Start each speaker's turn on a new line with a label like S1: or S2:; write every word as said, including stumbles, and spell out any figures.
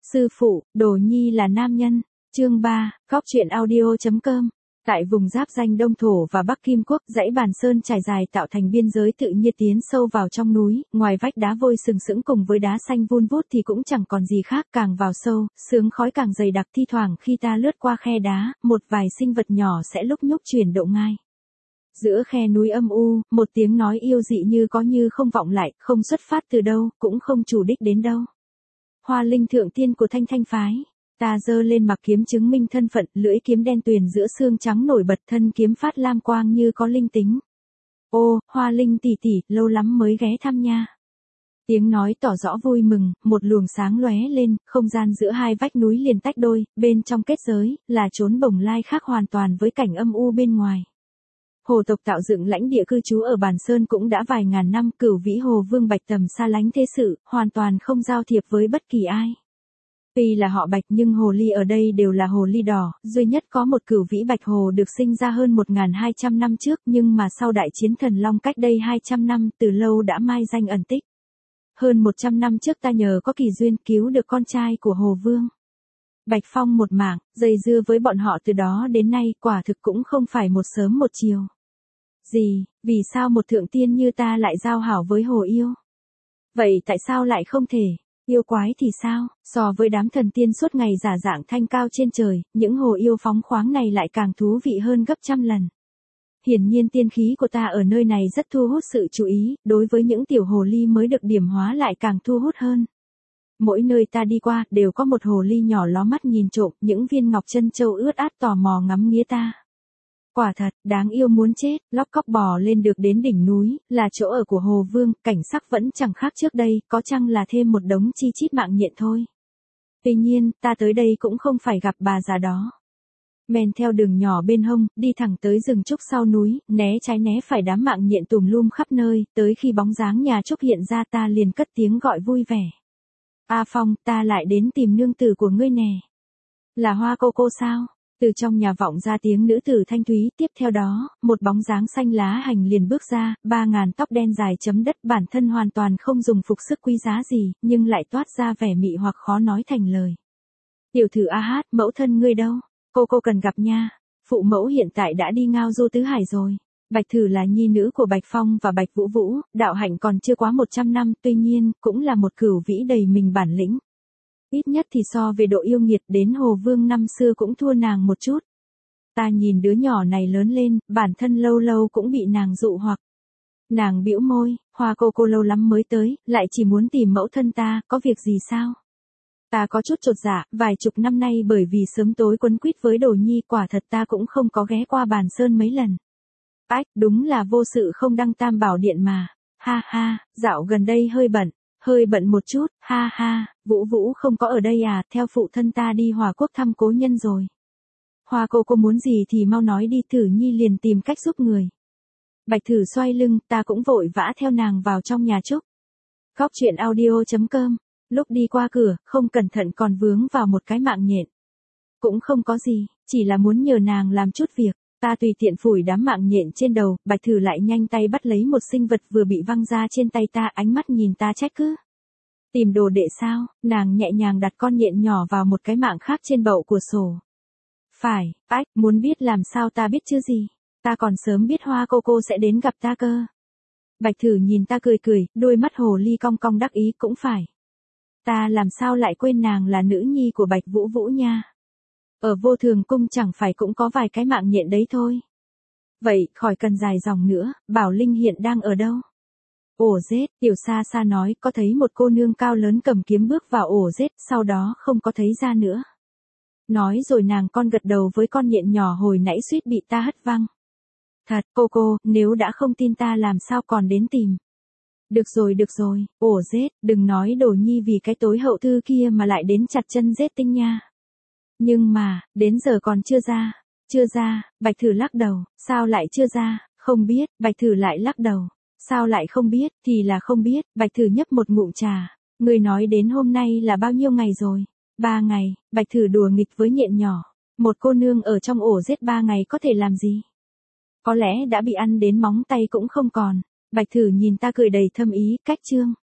S1: Sư phụ, Đồ Nhi là nam nhân. Chương ba, Góc truyện audio chấm com. Tại vùng giáp ranh Đông Thổ và Bắc Kim Quốc, dãy Bàn Sơn trải dài tạo thành biên giới tự nhiên tiến sâu vào trong núi, ngoài vách đá vôi sừng sững cùng với đá xanh vun vút thì cũng chẳng còn gì khác, càng vào sâu, sương khói càng dày đặc, thi thoảng khi ta lướt qua khe đá, một vài sinh vật nhỏ sẽ lúc nhúc chuyển độ ngai. Giữa khe núi âm u, một tiếng nói yêu dị như có như không vọng lại, không xuất phát từ đâu, cũng không chủ đích đến đâu. Hoa Linh thượng tiên của Thanh Thanh phái. Ta giơ lên mặc kiếm chứng minh thân phận, lưỡi kiếm đen tuyền giữa xương trắng nổi bật, thân kiếm phát lam quang như có linh tính. Ô, Hoa Linh tỷ tỷ, lâu lắm mới ghé thăm nha. Tiếng nói tỏ rõ vui mừng, một luồng sáng lóe lên, không gian giữa hai vách núi liền tách đôi, bên trong kết giới, là chốn bồng lai khác hoàn toàn với cảnh âm u bên ngoài. Hồ tộc tạo dựng lãnh địa cư trú ở Bàn Sơn cũng đã vài ngàn năm, Cửu Vĩ Hồ Vương Bạch Tầm xa lánh thế sự, hoàn toàn không giao thiệp với bất kỳ ai. Tuy là họ Bạch nhưng hồ ly ở đây đều là hồ ly đỏ, duy nhất có một Cửu Vĩ Bạch Hồ được sinh ra hơn một nghìn hai trăm năm trước, nhưng mà sau đại chiến thần long cách đây hai trăm năm, từ lâu đã mai danh ẩn tích. Hơn một trăm năm trước ta nhờ có kỳ duyên cứu được con trai của Hồ Vương Bạch Phong một mạng, dây dưa với bọn họ từ đó đến nay, quả thực cũng không phải một sớm một chiều. Gì, vì sao một thượng tiên như ta lại giao hảo với hồ yêu? Vậy tại sao lại không thể? Yêu quái thì sao? So với đám thần tiên suốt ngày giả dạng thanh cao trên trời, những hồ yêu phóng khoáng này lại càng thú vị hơn gấp trăm lần. Hiển nhiên tiên khí của ta ở nơi này rất thu hút sự chú ý, đối với những tiểu hồ ly mới được điểm hóa lại càng thu hút hơn. Mỗi nơi ta đi qua, đều có một hồ ly nhỏ ló mắt nhìn trộm, những viên ngọc chân châu ướt át tò mò ngắm nghía ta. Quả thật, đáng yêu muốn chết, lóc cóc bò lên được đến đỉnh núi, là chỗ ở của Hồ Vương, cảnh sắc vẫn chẳng khác trước đây, có chăng là thêm một đống chi chít mạng nhện thôi. Tuy nhiên, ta tới đây cũng không phải gặp bà già đó. Men theo đường nhỏ bên hông, đi thẳng tới rừng trúc sau núi, né trái né phải đám mạng nhện tùm lum khắp nơi, tới khi bóng dáng nhà trúc hiện ra ta liền cất tiếng gọi vui vẻ. A Phong, ta lại đến tìm nương tử của ngươi nè. Là Hoa cô cô sao? Từ trong nhà vọng ra tiếng nữ tử thanh thúy, tiếp theo đó, một bóng dáng xanh lá hành liền bước ra, ba ngàn tóc đen dài chấm đất, bản thân hoàn toàn không dùng phục sức quý giá gì, nhưng lại toát ra vẻ mị hoặc khó nói thành lời. Tiểu thử A Hát, mẫu thân ngươi đâu? Cô cô cần gặp nha. Phụ mẫu hiện tại đã đi ngao du tứ hải rồi. Bạch Thử là nhi nữ của Bạch Phong và Bạch Vũ Vũ, đạo hạnh còn chưa quá một trăm năm, tuy nhiên, cũng là một cửu vĩ đầy mình bản lĩnh. Ít nhất thì so về độ yêu nghiệt đến Hồ Vương năm xưa cũng thua nàng một chút. Ta nhìn đứa nhỏ này lớn lên, bản thân lâu lâu cũng bị nàng dụ hoặc. Nàng bĩu môi, Hoa cô cô lâu lắm mới tới, lại chỉ muốn tìm mẫu thân ta, có việc gì sao? Ta có chút chột dạ, vài chục năm nay bởi vì sớm tối quấn quýt với Đồ Nhi, quả thật ta cũng không có ghé qua Bàn Sơn mấy lần. Ách, đúng là vô sự không đăng tam bảo điện mà. Ha ha, dạo gần đây hơi bận. Hơi bận một chút, ha ha, Vũ Vũ không có ở đây à, theo phụ thân ta đi Hòa Quốc thăm cố nhân rồi. Hoa cô cô muốn gì thì mau nói đi, Thử Nhi liền tìm cách giúp người. Bạch Thử xoay lưng, ta cũng vội vã theo nàng vào trong nhà trúc. Góc truyện audio chấm com, lúc đi qua cửa, không cẩn thận còn vướng vào một cái mạng nhện. Cũng không có gì, chỉ là muốn nhờ nàng làm chút việc. Ta tùy tiện phủi đám mạng nhện trên đầu, Bạch Thử lại nhanh tay bắt lấy một sinh vật vừa bị văng ra trên tay ta, ánh mắt nhìn ta trách cứ. Tìm đồ đệ sao? Nàng nhẹ nhàng đặt con nhện nhỏ vào một cái mạng khác trên bậu của sổ. Phải, ách, muốn biết làm sao ta biết chứ gì? Ta còn sớm biết Hoa cô cô sẽ đến gặp ta cơ. Bạch Thử nhìn ta cười cười, đôi mắt hồ ly cong cong đắc ý, cũng phải. Ta làm sao lại quên nàng là nữ nhi của Bạch Vũ Vũ nha. Ở Vô Thường Cung chẳng phải cũng có vài cái mạng nhện đấy thôi. Vậy, khỏi cần dài dòng nữa, Bảo Linh hiện đang ở đâu? Ổ rết, Tiểu Sa Sa nói, có thấy một cô nương cao lớn cầm kiếm bước vào ổ rết, sau đó không có thấy ra nữa. Nói rồi nàng con gật đầu với con nhện nhỏ hồi nãy suýt bị ta hất văng. Thật, cô cô, nếu đã không tin ta làm sao còn đến tìm. Được rồi được rồi, ổ rết, đừng nói Đồ Nhi vì cái tối hậu thư kia mà lại đến chặt chân rết tinh nha. Nhưng mà, đến giờ còn chưa ra. Chưa ra, Bạch Thử lắc đầu, sao lại chưa ra, không biết, Bạch Thử lại lắc đầu. Sao lại không biết, thì là không biết, Bạch Thử nhấp một ngụm trà. Người nói đến hôm nay là bao nhiêu ngày rồi? Ba ngày, Bạch Thử đùa nghịch với nhện nhỏ. Một cô nương ở trong ổ rết ba ngày có thể làm gì? Có lẽ đã bị ăn đến móng tay cũng không còn. Bạch Thử nhìn ta cười đầy thâm ý, cách chương.